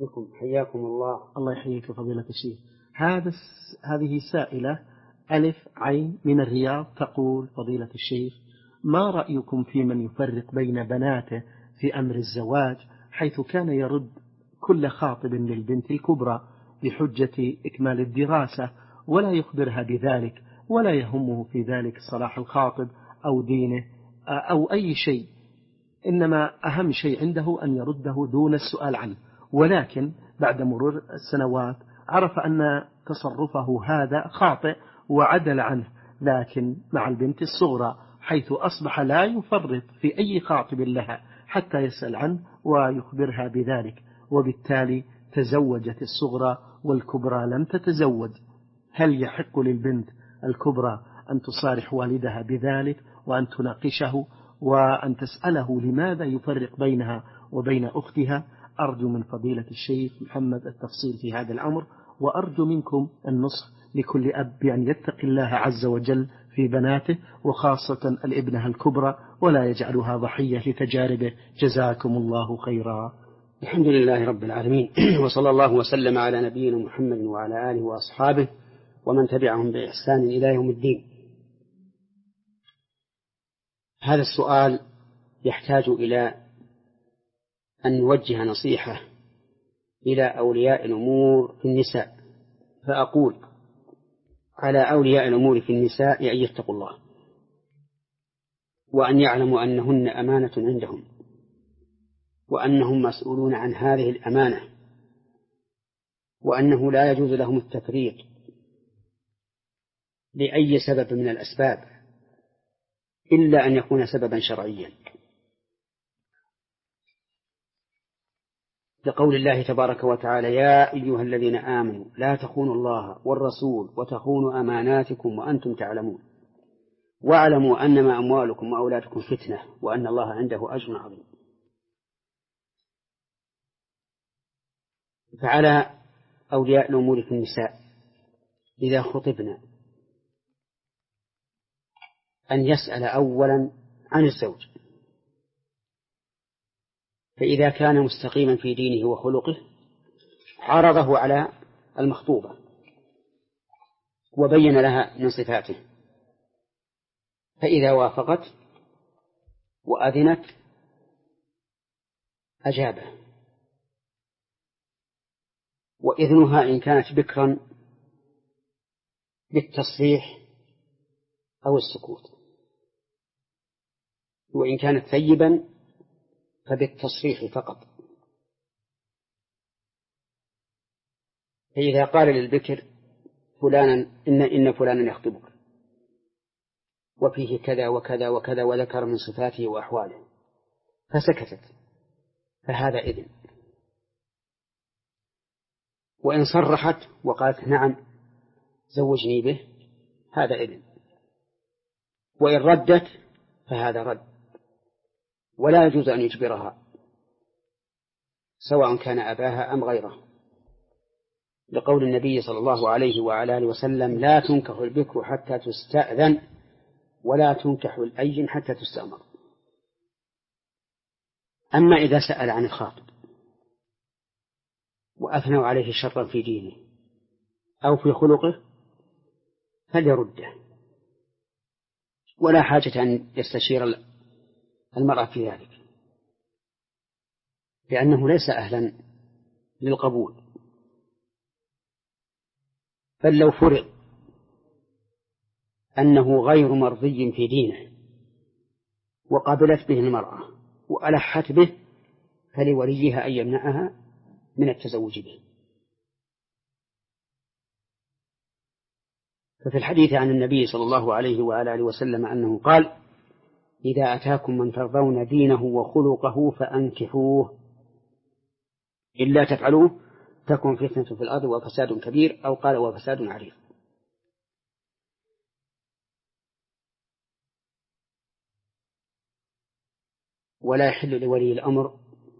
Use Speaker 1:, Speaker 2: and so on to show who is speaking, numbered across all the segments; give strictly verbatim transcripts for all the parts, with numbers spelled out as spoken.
Speaker 1: بكم، حياكم الله.
Speaker 2: الله يحييك فضيلة الشيخ. هذا هذه سائلة ألف عين من الرياض تقول: فضيلة الشيخ، ما رأيكم في من يفرق بين بناته في أمر الزواج، حيث كان يرد كل خاطب للبنت الكبرى بحجة إكمال الدراسة ولا يخبرها بذلك، ولا يهمه في ذلك صلاح الخاطب أو دينه أو أي شيء، إنما أهم شيء عنده أن يرده دون السؤال عنه، ولكن بعد مرور السنوات عرف أن تصرفه هذا خاطئ وعدل عنه، لكن مع البنت الصغرى حيث أصبح لا يفرط في أي خاطب لها حتى يسأل عنه ويخبرها بذلك، وبالتالي تزوجت الصغرى والكبرى لم تتزوج. هل يحق للبنت الكبرى أن تصارح والدها بذلك وأن تناقشه وأن تسأله لماذا يفرق بينها وبين أختها؟ أرجو من فضيلة الشيخ محمد التفصيل في هذا الأمر، وأرجو منكم النصح لكل أب بأن يتقي الله عز وجل في بناته وخاصة الابنة الكبرى ولا يجعلها ضحية لتجاربه. جزاكم الله خيرا.
Speaker 1: الحمد لله رب العالمين، وصلى الله وسلم على نبينا محمد وعلى آله وأصحابه ومن تبعهم بإحسان إلى يوم الدين. هذا السؤال يحتاج إلى أن نوجه نصيحة إلى أولياء الأمور في النساء، فأقول: على أولياء الأمور في النساء أن يتقوا الله، وأن يعلموا أنهن أمانة عندهم، وأنهم مسؤولون عن هذه الأمانة، وأنه لا يجوز لهم التفريط لأي سبب من الأسباب إلا أن يكون سببا شرعيا، لقول الله تبارك وتعالى: يا أيها الذين آمنوا لا تخونوا الله والرسول وتخونوا أماناتكم وأنتم تعلمون واعلموا أنما أموالكم وأولادكم فتنة وأن الله عنده أجر عظيم. فعلى أولياء الأمور في النساء إذا خطبنا أن يسأل أولا عن الزوج، فإذا كان مستقيما في دينه وخلقه عرضه على المخطوبة وبين لها من صفاته، فإذا وافقت وأذنت أجابه، وإذنها إن كانت بكرا بالتصريح أو السكوت، وإن كانت ثيبا فبالتصريح فقط. فإذا قال للبكر: فلانا إن, إن فلانا يخطبك وفيه كذا وكذا وكذا وذكر من صفاته وأحواله، فسكتت، فهذا إذن. وإن صرحت وقالت: نعم زوجني به، هذا إذن. وإن ردت فهذا رد، ولا يجوز أن يجبرها سواء كان أباها أم غيره، لقول النبي صلى الله عليه وعلى آله وسلم: لا تنكح البكر حتى تستأذن ولا تنكح الأيم حتى تستأمر. أما إذا سأل عن الخاطب وأثنوا عليه شرا في دينه أو في خلقه فليرده، ولا حاجة أن يستشير المرأة في ذلك، لأنه ليس أهلا للقبول. بل لو فرض أنه غير مرضي في دينه وقبلت به المرأة وألحت به فلوليها أن يمنعها من التزوج به. ففي الحديث عن النبي صلى الله عليه وعلى آله وسلم أنه قال: إذا أتاكم من ترضون دينه وخلقه فأنكحوه، إلا تفعلوه تكن فتنة في الأرض وفساد كبير، أو قال وفساد عريض. ولا يحل لولي الأمر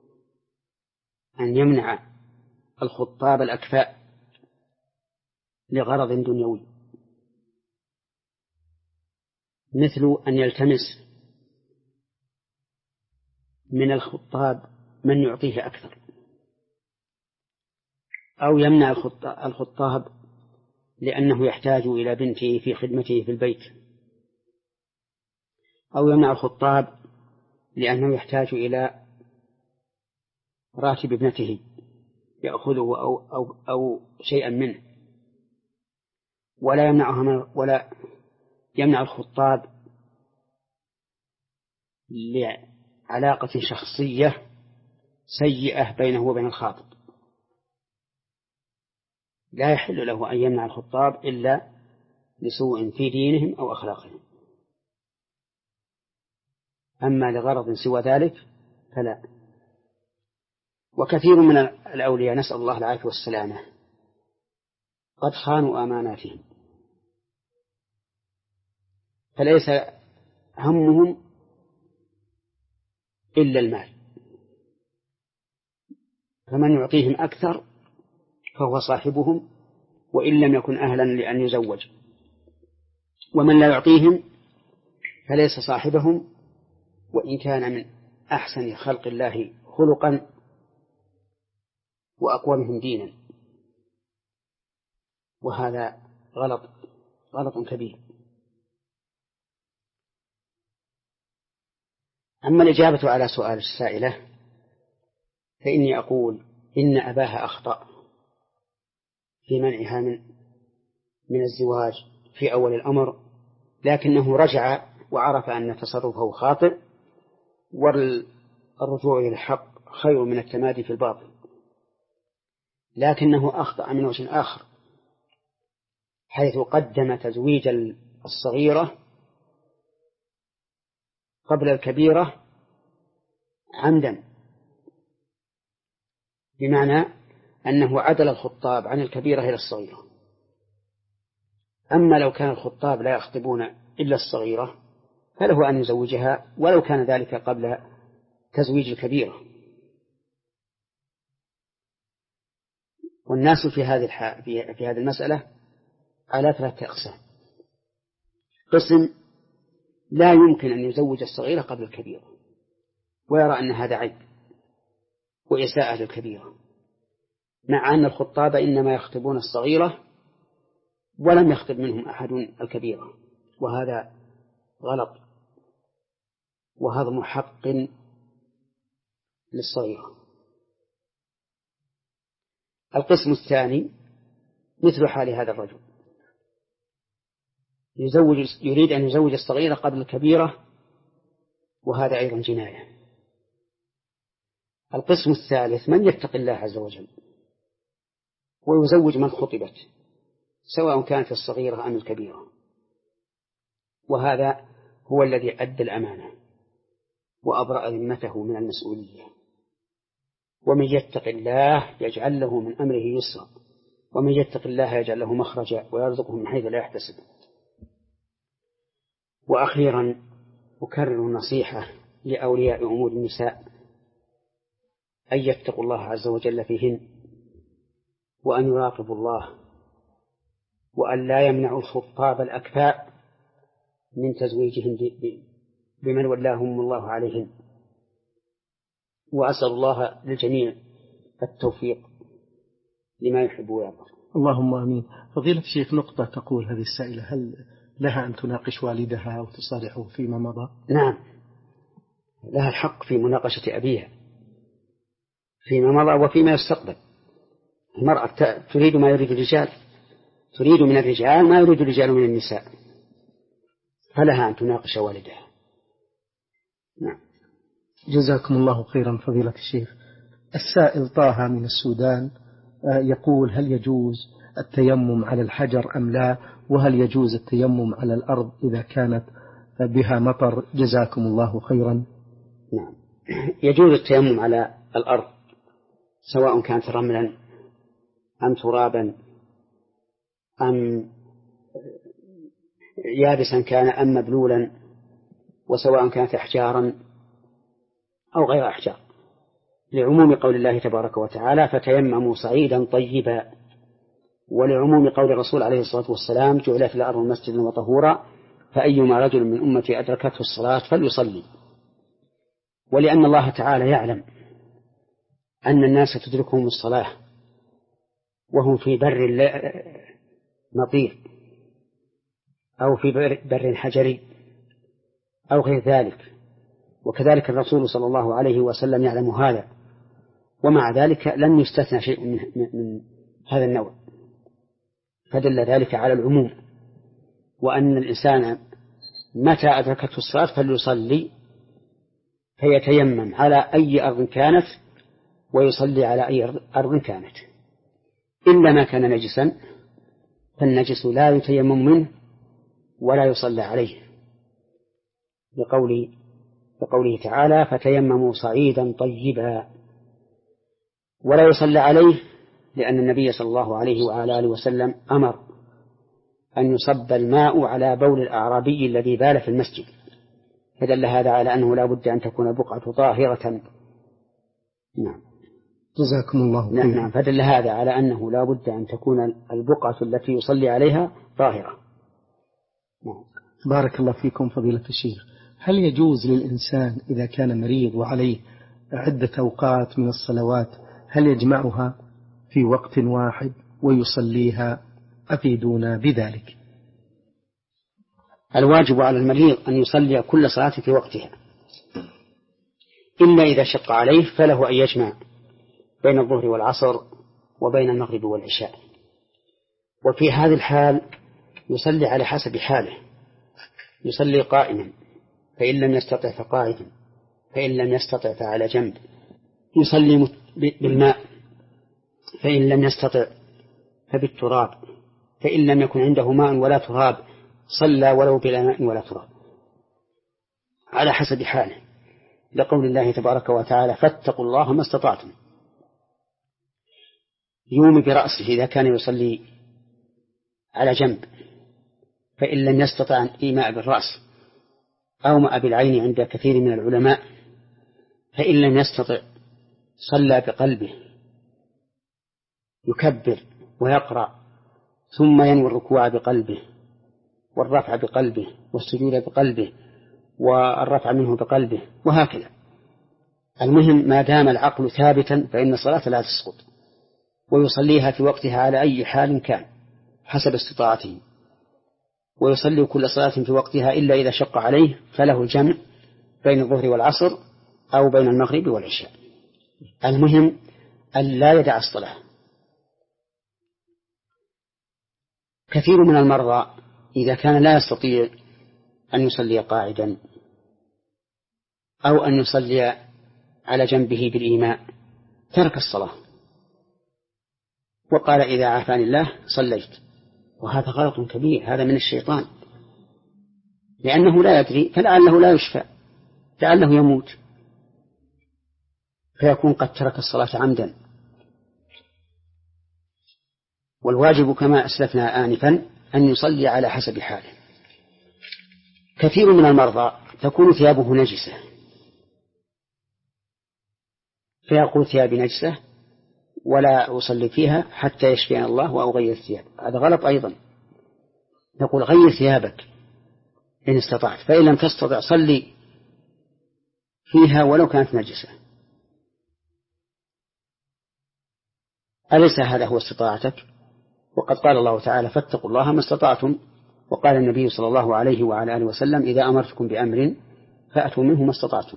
Speaker 1: أن يمنع الخطاب الأكفاء لغرض دنيوي، مثل أن يلتمس من الخطاب من يعطيه أكثر، أو يمنع الخطاب لأنه يحتاج إلى بنته في خدمته في البيت، أو يمنع الخطاب لأنه يحتاج إلى راتب ابنته يأخذه أو, أو, أو شيئا منه، ولا يمنعها ولا يمنع الخطاب لعلاقة شخصية سيئة بينه وبين الخاطب. لا يحل له أن يمنع الخطاب إلا لسوء في دينهم أو أخلاقهم، أما لغرض سوى ذلك فلا. وكثير من الأولياء نسأل الله العافية والسلامة قد خانوا أماناتهم، فليس همهم إلا المال، فمن يعطيهم أكثر فهو صاحبهم وإن لم يكن أهلا لأن يزوج، ومن لا يعطيهم فليس صاحبهم وإن كان من أحسن خلق الله خلقا وأقومهم دينا، وهذا غلط غلط كبير. أما الإجابة على سؤال السائلة فإني أقول إن أباها أخطأ في منعها من من الزواج في أول الأمر، لكنه رجع وعرف أن تصرفه خاطئ، والرجوع إلى الحق خير من التمادي في الباطل، لكنه أخطأ من وجه آخر، حيث قدم تزويج الصغيرة قبل الكبيرة عمدا، بمعنى أنه عدل الخطاب عن الكبيرة إلى الصغيرة. أما لو كان الخطاب لا يخطبون إلا الصغيرة فله أن يزوجها ولو كان ذلك قبل تزويج الكبيرة. والناس في هذه الح... في... في هذه المسألة على ثلاثة أقسام: قسم لا يمكن أن يزوج الصغيرة قبل الكبيرة ويرى أن هذا عيب وإساءة للكبيرة، مع أن الخطاب إنما يخطبون الصغيرة ولم يخطب منهم أحد الكبيرة، وهذا غلط وهضم حق للصغيرة. القسم الثاني مثل حال هذا الرجل، يزوج يريد أن يزوج الصغيرة قبل الكبيرة، وهذا أيضا جناية. القسم الثالث من يتق الله عز وجل ويزوج من خطبت سواء كانت الصغيرة أم الكبيرة، وهذا هو الذي أدى الأمانة وأبرأ ذمته من المسؤولية. ومن يتق الله يجعل له من أمره يسرا، ومن يتق الله يجعل له مخرجا ويرزقه من حيث لا يحتسب. وأخيرا أكرر النصيحة لأولياء أمور النساء أن يتقوا الله عز وجل فيهن، وأن يراقبوا الله، وأن لا يمنعوا الخطاب الأكفاء من تزويجهم بمن ولاهم الله عليهم. وأسأل الله للجميع التوفيق لما يحب ويرضى.
Speaker 2: اللهم آمين. فضيلة الشيخ، نقطة تقول هذه السائلة: هل لها أن تناقش والدها وتصالحه فيما مضى؟
Speaker 1: نعم، لها الحق في مناقشة أبيها فيما مضى وفيما يستقبل. المرأة تريد ما يريد الرجال، تريد من الرجال ما يريد الرجال من النساء، فلها أن تناقش والدها. نعم.
Speaker 2: جزاكم الله خيرا فضيلة الشيخ. السائل طه من السودان يقول: هل يجوز التيمم على الحجر أم لا؟ وهل يجوز التيمم على الأرض إذا كانت بها مطر؟ جزاكم الله خيرا.
Speaker 1: نعم، يجوز التيمم على الأرض سواء كانت رملا أم ترابا أم يابسا كان أم مبلولا، وسواء كانت أحجارا أو غير أحجار، لعموم قول الله تبارك وتعالى: فتيمموا صعيدا طيبا، ولعموم قول الرسول عليه الصلاة والسلام: جعلت الأرض مسجدا وطهورا، فأيما رجل من أمتي أدركته الصلاة فليصلي. ولأن الله تعالى يعلم أن الناس تدركهم الصلاة وهم في بر مطير أو في بر حجري أو غير ذلك، وكذلك الرسول صلى الله عليه وسلم يعلم هذا، ومع ذلك لم يستثنى شيء من, من هذا النوع، فدل ذلك على العموم، وأن الإنسان متى أدركته الصلاة فليصلي فيتيمم على أي أرض كانت ويصلي على أي أرض كانت، إلا ما كان نجسا فالنجس لا يتيمم منه ولا يصلى عليه، لقوله, لقوله تعالى فتيمموا صعيدا طيبا، ولا يصلى عليه لأن النبي صلى الله عليه وعلى آله وسلم أمر أن يصب الماء على بول الأعرابي الذي بال في المسجد، فدل هذا على أنه لا بد أن تكون البقعة طاهرة. نعم
Speaker 2: جزاكم الله خيرا.
Speaker 1: نعم فدل هذا على أنه لا بد أن تكون البقعة التي يصلي عليها طاهرة.
Speaker 2: نعم. بارك الله فيكم فضيلة الشيخ. هل يجوز للإنسان إذا كان مريض وعليه عدة أوقات من الصلوات هل يجمعها في وقت واحد ويصليها؟ أفيدونا بذلك.
Speaker 1: الواجب على المريض أن يصلي كل صلاة في وقتها، إلا إذا شق عليه فله أن يجمع بين الظهر والعصر وبين المغرب والعشاء، وفي هذه الحال يصلي على حسب حاله، يصلي قائما فإن لم يستطع فقاعدا، فإن لم يستطع فعلى جنب، يصلي بالماء فإن لم يستطع فبالتراب، فإن لم يكن عنده ماء ولا تراب صلى ولو بلا ماء ولا تراب، على حسب حاله، لقول الله تبارك وتعالى فاتقوا الله ما استطعتم. يومي برأسه إذا كان يصلي على جنب، فإن لم يستطع إيماء بالرأس أو ماء بالعين عند كثير من العلماء، فإن لم يستطع صلى بقلبه، يكبر ويقرأ ثم ينوي الركوع بقلبه والرفع بقلبه والسجود بقلبه والرفع منه بقلبه، وهكذا. المهم ما دام العقل ثابتا فإن الصلاة لا تسقط، ويصليها في وقتها على أي حال كان حسب استطاعته، ويصلي كل صلاة في وقتها إلا إذا شق عليه فله الجمع بين الظهر والعصر أو بين المغرب والعشاء. المهم أن لا يدع الصلاة. كثير من المرضى إذا كان لا يستطيع أن يصلي قاعدا أو أن يصلي على جنبه بالإيماء ترك الصلاة وقال إذا عافاني الله صليت، وهذا غلط كبير، هذا من الشيطان، لأنه لا يدري، فلعله لا يشفى، لعله يموت، فيكون قد ترك الصلاة عمدا. والواجب كما أسلفنا آنفا أن يصلي على حسب حاله. كثير من المرضى تكون ثيابه نجسة فيقول ثيابي نجسة ولا أصلي فيها حتى يشفينا الله وأغير الثياب، هذا غلط أيضا. نقول غير ثيابك إن استطعت، فإن لم تستطع صلي فيها ولو كانت نجسة. أليس هذا هو استطاعتك؟ وقد قال الله تعالى فاتقوا الله ما استطعتم، وقال النبي صلى الله عليه وعلى آله وسلم إذا أمرتكم بأمر فأتوا منه ما استطعتم.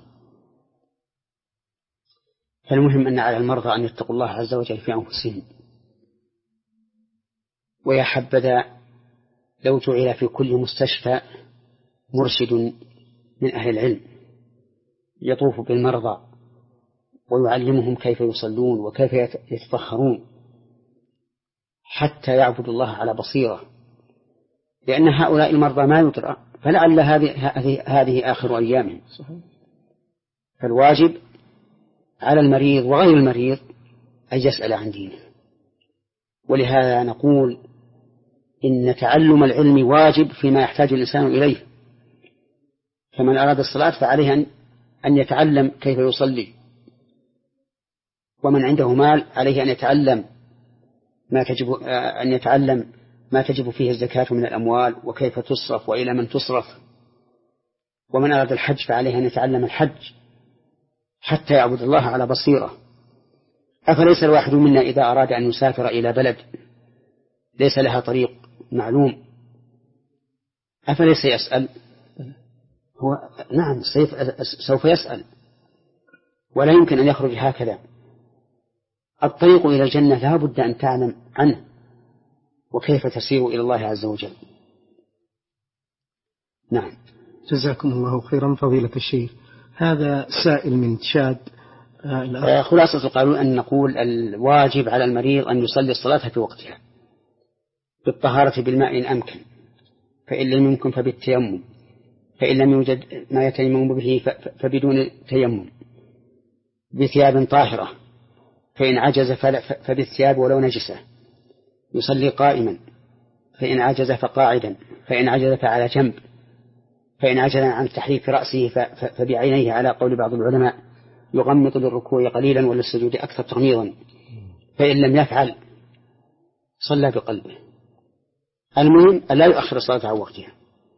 Speaker 1: فالمهم أن على المرضى أن يتقوا الله عز وجل في أنفسهم، ويا حبذا لو جعل في كل مستشفى مرشد من أهل العلم يطوف بالمرضى ويعلمهم كيف يصلون وكيف يتطهرون حتى يعبدوا الله على بصيرة، لأن هؤلاء المرضى ما يدرى، فلعل هذه هذه آخر أيامهم. فالواجب على المريض وغير المريض أن يسأل عن دينه. ولهذا نقول إن تعلم العلم واجب فيما يحتاج الإنسان إليه، فمن أراد الصلاة فعليه أن يتعلم كيف يصلي، ومن عنده مال عليه أن يتعلم ما تجب أن يتعلم ما تجب فيه الزكاة من الأموال وكيف تصرف وإلى من تصرف، ومن أراد الحج فعليه أن يتعلم الحج حتى يعبد الله على بصيرة. أفليس الواحد منا إذا أراد أن يسافر إلى بلد ليس لها طريق معلوم أفليس يسأل؟ هو نعم سوف يسأل، ولا يمكن أن يخرج هكذا. الطريق إلى الجنة لا بد أن تعلم عنه وكيف تسير إلى الله عز وجل. نعم.
Speaker 2: جزاكم الله خيرا فضيلة الشيخ. هذا سائل من تشاد.
Speaker 1: آه خلاصة القانون أن نقول الواجب على المريض أن يصلي الصلاة في وقتها بالطهارة بالماء إن أمكن، فإن لم يمكن فبالتيمم، فإن لم يوجد ما يتيمم به فبدون تيمم، بثياب طاهرة، فإن عجز فبالثياب ولو نجسة، يصلي قائما، فإن عجز فقاعدا، فإن عجز فعلى جنب، فإن عجز عن تحريك رأسه فبعينيه على قول بعض العلماء يغمض للركوع قليلا وللسجود أكثر تغميضا، فإن لم يفعل صلى بقلبه. المهم أن لا يؤخر الصلاة عن وقتها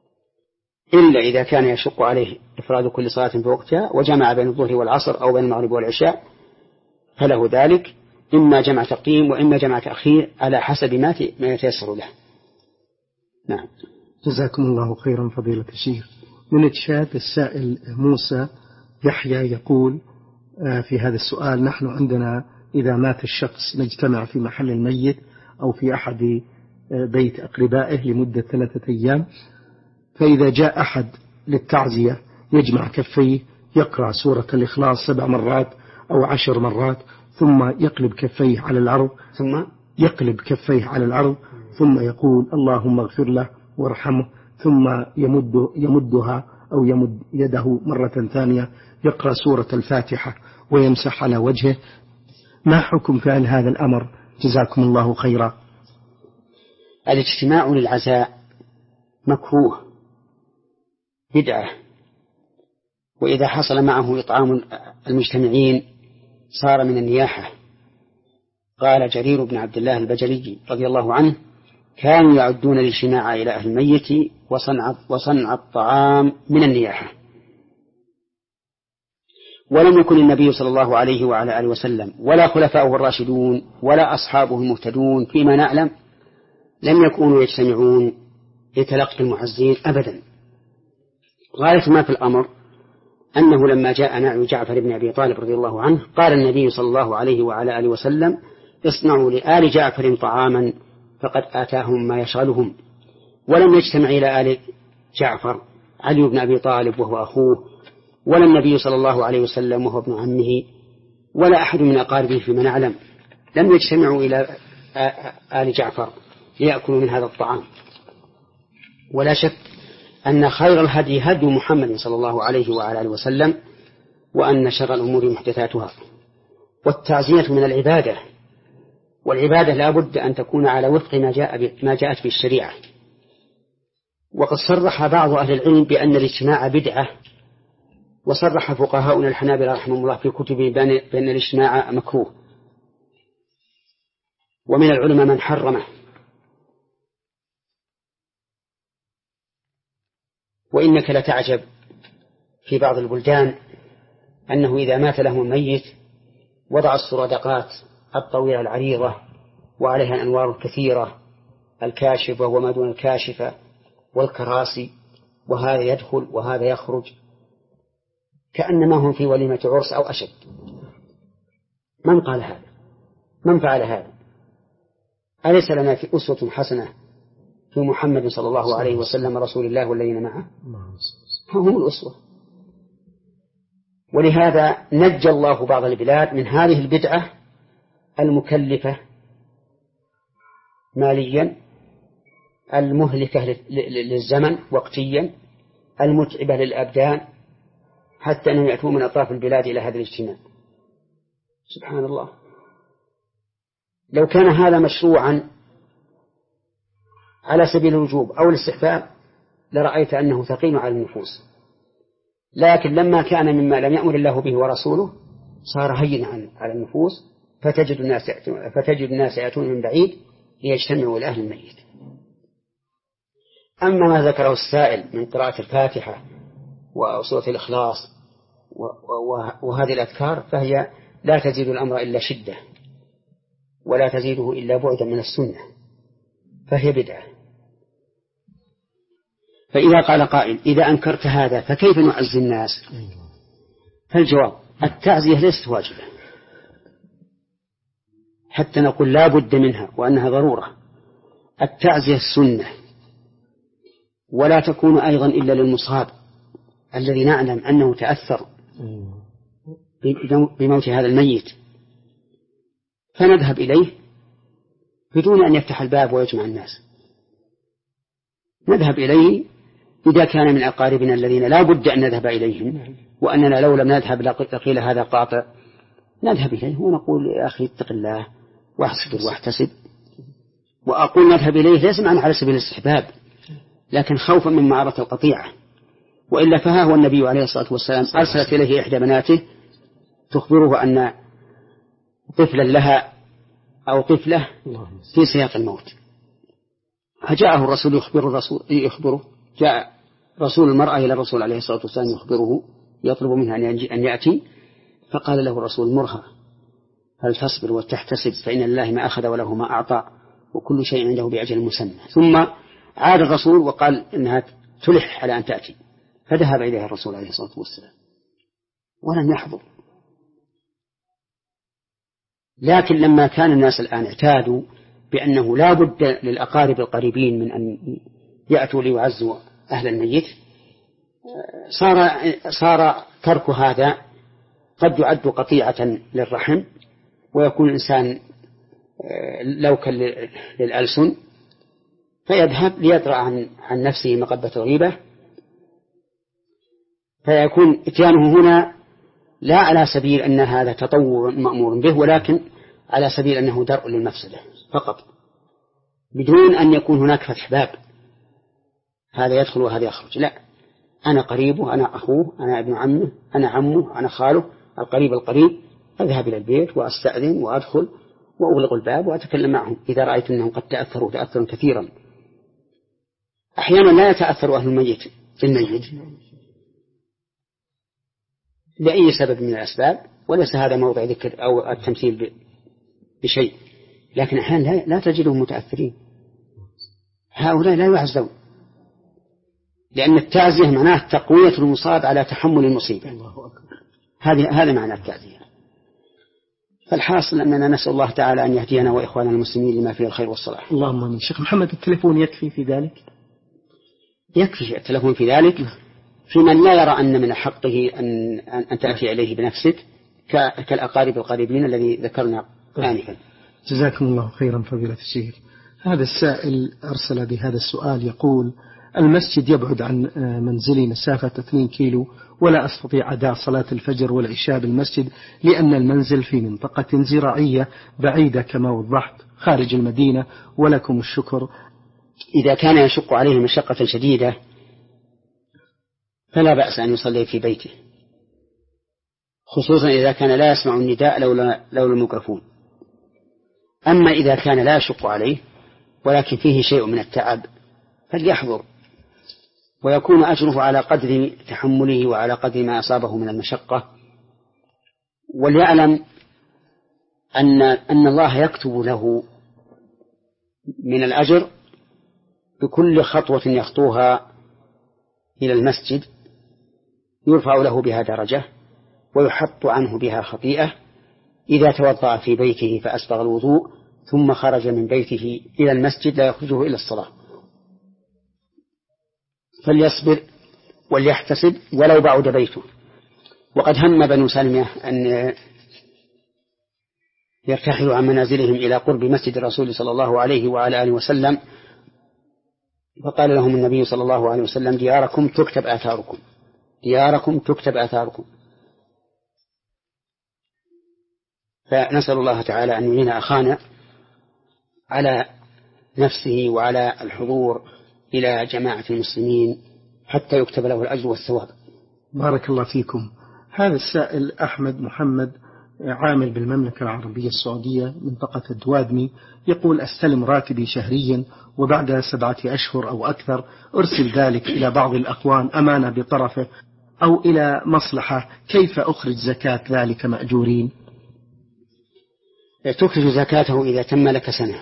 Speaker 1: إلا إذا كان يشق عليه إفراد كل صلاة في وقتها وجمع بين الظهر والعصر أو بين المغرب والعشاء فله ذلك، إما جمع تقديم وإما جمع تأخير على حسب ما يتيسر له. نعم.
Speaker 2: جزاكم الله خيرا فضيلة الشيخ. من تشاد السائل موسى يحيى يقول في هذا السؤال: نحن عندنا إذا مات الشخص نجتمع في محل الميت أو في أحد بيت أقربائه لمدة ثلاثة أيام، فإذا جاء أحد للتعزية يجمع كفيه يقرأ سورة الإخلاص سبع مرات أو عشر مرات ثم يقلب كفيه على الأرض
Speaker 1: ثم
Speaker 2: يقلب كفيه على الأرض ثم يقول اللهم اغفر له وارحمه، ثم يمد يمدها أو يمد يده مرة ثانية يقرأ سورة الفاتحة ويمسح على وجهه. ما حكم فعل هذا الأمر؟ جزاكم الله خيرا.
Speaker 1: الاجتماع للعزاء مكروه بدعة، وإذا حصل معه إطعام المجتمعين صار من النياحة. قال جرير بن عبد الله البجلي رضي الله عنه: كانوا يعدون الاجتماع إلى أهل الميت وصنع, وصنع الطعام من النياحة. ولم يكن النبي صلى الله عليه وعلى آله وسلم ولا خلفاؤه الراشدون ولا أصحابه المهتدون فيما نعلم لم يكونوا يجتمعون لتلقي المعزين أبدا. غاية ما في الأمر أنه لما جاء نعي جعفر بن أبي طالب رضي الله عنه قال النبي صلى الله عليه وعلى آله وسلم: اصنعوا لآل جعفر طعاما فقد آتاهم ما يشغلهم. ولم يجتمع إلى آل جعفر علي بن أبي طالب وهو أخوه، ولا النبي صلى الله عليه وسلم وهو ابن عمه، ولا أحد من أقاربه فيما نعلم لم يجتمعوا إلى آل جعفر ليأكلوا من هذا الطعام. ولا شك أن خير الهدي هدي محمد صلى الله عليه وعلى آله وسلم، وأن شر الأمور محدثاتها. والتعزية من العبادة، والعبادة لا بد أن تكون على وفق ما جاء ما جاءت به الشريعة. وقد صرح بعض أهل العلم بأن الاجتماع بدعة، وصرح فقهاؤنا الحنابلة رحمهم الله في كتبهم بأن الاجتماع مكروه، ومن العلماء من حرمه. وإنك لتعجب في بعض البلدان أنه إذا مات له الميت وضع السرادقات الطويلة العريضة وعليها الأنوار الكثيرة، الكاشفة وما دون الكاشفة والكراسي، وهذا يدخل وهذا يخرج كأنما هم في وليمة عرس أو أشد. من قال هذا؟ من فعل هذا؟ أليس لنا في أسوة حسنة في محمد صلى الله عليه وسلم رسول الله والذين معه؟ هم الأسوة. ولهذا نجى الله بعض البلاد من هذه البدعة المكلفة ماليا، المهلكة للزمن وقتيا، المتعبة للأبدان، حتى أنهم يأتون من أطراف البلاد إلى هذا الاجتماع. سبحان الله. لو كان هذا مشروعا على سبيل الوجوب أو الاستحباب لرأيت أنه ثقيل على النفوس، لكن لما كان مما لم يأمر الله به ورسوله صار هينا على النفوس، فتجد الناس فتجد الناس يأتون من بعيد ليجتمعوا لأهل الميت. أما ما ذكره السائل من قراءة الفاتحة وسورة الإخلاص وهذه الأذكار فهي لا تزيد الأمر إلا شدة، ولا تزيده إلا بعدا من السنة فهي بدعة. فإذا قال قائل إذا أنكرت هذا فكيف نعزي الناس؟ فالجواب التعزية ليست واجبة حتى نقول لا بد منها وأنها ضرورة. التعزية السنة، ولا تكون أيضا إلا للمصاب الذي نعلم أنه تأثر بموت هذا الميت، فنذهب إليه بدون أن يفتح الباب ويجمع الناس. نذهب إليه إذا كان من أقاربنا الذين لا بد أن نذهب إليهم، وأننا لو لم نذهب لقيل هذا قاطع، نذهب إليه ونقول يا أخي اتق الله واحسب واحتسب. وأقول نذهب إليه ليس معنى على سبيل الاستحباب، لكن خوفا من معرة القطيعة. وإلا فها هو النبي عليه الصلاة والسلام أرسلت إليه إحدى بناته تخبره أن طفلا لها أو طفلة في سياق الموت، فجاءه الرسول يخبر الرسول يخبره جاء رسول المرأة إلى الرسول عليه الصلاة والسلام يخبره يطلب منها أن يأتي، فقال له الرسول مرها هل تصبر وتحتسب فإن الله ما أخذ وله ما أعطى وكل شيء عنده بأجل مسمى. ثم عاد الرسول وقال إنها تلح على أن تأتي، فذهب إليها الرسول عليه الصلاة والسلام ولم يحضر. لكن لما كان الناس الآن اعتادوا بأنه لا بد للأقارب القريبين من أن يأتوا ليعزوا أهل الميت، صار, صار ترك هذا قد يعد قطيعة للرحم، ويكون الإنسان لوكا للألسن، فيذهب ليدرأ عن, عن نفسه مقبة الغيبة، فيكون اتيانه هنا لا على سبيل أن هذا تطور مأمور به، ولكن على سبيل أنه درء للمفسدة فقط، بدون أن يكون هناك فتح باب هذا يدخل وهذا يخرج. لا، أنا قريبه، أنا أخوه، أنا ابن عمه، أنا عمه، أنا خاله، القريب القريب، أذهب إلى البيت وأستأذن وأدخل وأغلق الباب وأتكلم معهم إذا رأيت أنهم قد تأثروا تأثرا كثيرا. أحيانا لا يتأثر أهل الميت بالميت لأي سبب من الأسباب، وليس هذا موضع ذكر أو التمثيل بشيء، لكن أحيانا لا تجدهم متأثرين. هؤلاء لا يعزون، لأن التعزية معناه تقوية المصاب على تحمل المصيبة. هذه هذا معنى التعزية. فالحاصل أننا نسأل الله تعالى أن يهدينا وإخواننا المسلمين لما فيه الخير والصلاح.
Speaker 2: اللهم آمين. شيخ محمد، التليفون يكفي في ذلك؟
Speaker 1: يكفي التليفون في ذلك في من لا يرى أن من حقه أن, أن تأتي إليه بنفسك كالأقارب القريبين الذي ذكرنا آنفا.
Speaker 2: جزاكم الله خيرا فضيلة الشيخ. هذا السائل أرسل بهذا السؤال يقول: المسجد يبعد عن منزلي مسافة اثنين كيلو، ولا أستطيع أداء صلاة الفجر والعشاء بالمسجد لأن المنزل في منطقة زراعية بعيدة كما وضحت خارج المدينة، ولكم الشكر.
Speaker 1: إذا كان يشق عليه مشقة شديدة فلا بأس أن يصلي في بيته، خصوصا إذا كان لا يسمع النداء لولا, لولا الميكروفون. أما إذا كان لا يشق عليه ولكن فيه شيء من التعب فليحضر، ويكون أجره على قدر تحمله وعلى قدر ما أصابه من المشقة. وليعلم أن, أن الله يكتب له من الأجر بكل خطوة يخطوها إلى المسجد، يرفع له بها درجة ويحط عنه بها خطيئة. إذا توضأ في بيته فأسبغ الوضوء ثم خرج من بيته إلى المسجد لا يخرجه إلى الصلاة، فليصبر وليحتسب ولو بعد بيته. وقد هم بنو سلمة أن يرتحلوا عن منازلهم إلى قرب مسجد الرسول صلى الله عليه وعلى آله وسلم، فقال لهم النبي صلى الله عليه وسلم: دياركم تكتب آثاركم، دياركم تكتب آثاركم. فنسأل الله تعالى أن يعين أخانا على نفسه وعلى الحضور إلى جماعة المسلمين حتى يكتب له الأجر والثواب.
Speaker 2: بارك الله فيكم. هذا السائل أحمد محمد عامل بالمملكة العربية السعودية منطقة الدوادمي يقول: أستلم راتبي شهريا، وبعد سبعة أشهر أو أكثر أرسل ذلك إلى بعض الأخوان أمانة بطرفه أو إلى مصلحة، كيف أخرج زكاة ذلك مأجورين؟
Speaker 1: تخرج زكاته إذا تم لك سنة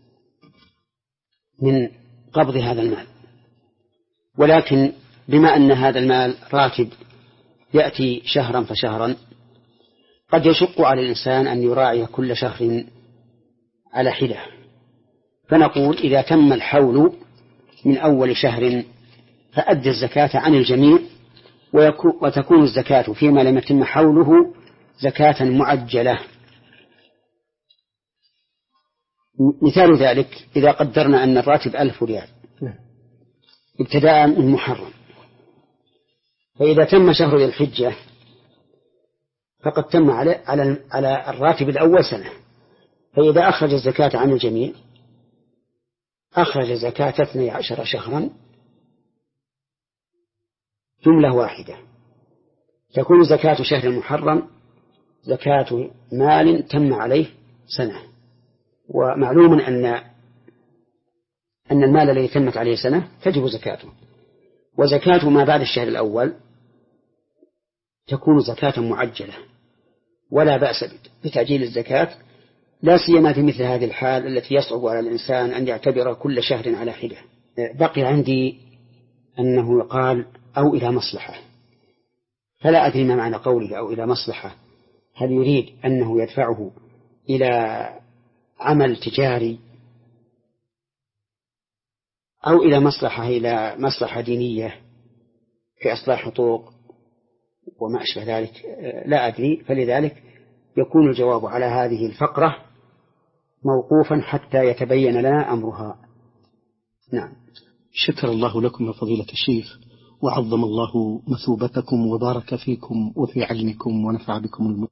Speaker 1: من قبض هذا المال، ولكن بما أن هذا المال راتب يأتي شهرا فشهرا قد يشق على الإنسان أن يراعي كل شهر على حدة، فنقول إذا تم الحول من أول شهر فأدي الزكاة عن الجميع، وتكون الزكاة فيما لم يتم حوله زكاة معجلة. مثال ذلك إذا قدرنا أن الراتب ألف ريال ابتداء من محرم، فإذا تم شهر ذي الحجة فقد تم على على على الراتب الأول سنة، فإذا أخرج الزكاة عن الجميع أخرج زكاة اثني عشر شهرا جملة واحدة، تكون زكاة شهر المحرم زكاة مال تم عليه سنة. ومعلوم أن أن المال الذي تمت عليه سنة تجب زكاته، وزكاة ما بعد الشهر الأول تكون زكاة معجلة، ولا بأس بتعجيل الزكاة، لا سيما في مثل هذه الحال التي يصعب على الإنسان أن يعتبر كل شهر على حدة. بقي عندي أنه يقال أو إلى مصلحة، فلا أدري ما معنى قوله أو إلى مصلحة، هل يريد أنه يدفعه إلى عمل تجاري أو إلى مصلحة إلى مصلحة دينية في إصلاح حقوق وما أشبه ذلك، لا أدري، فلذلك يكون الجواب على هذه الفقرة موقوفا حتى يتبين لنا أمرها. نعم.
Speaker 2: شكر الله لكم يا فضيلة الشيخ، وعظم الله مثوبتكم وبارك فيكم وفي علمكم ونفع بكم المسلمين.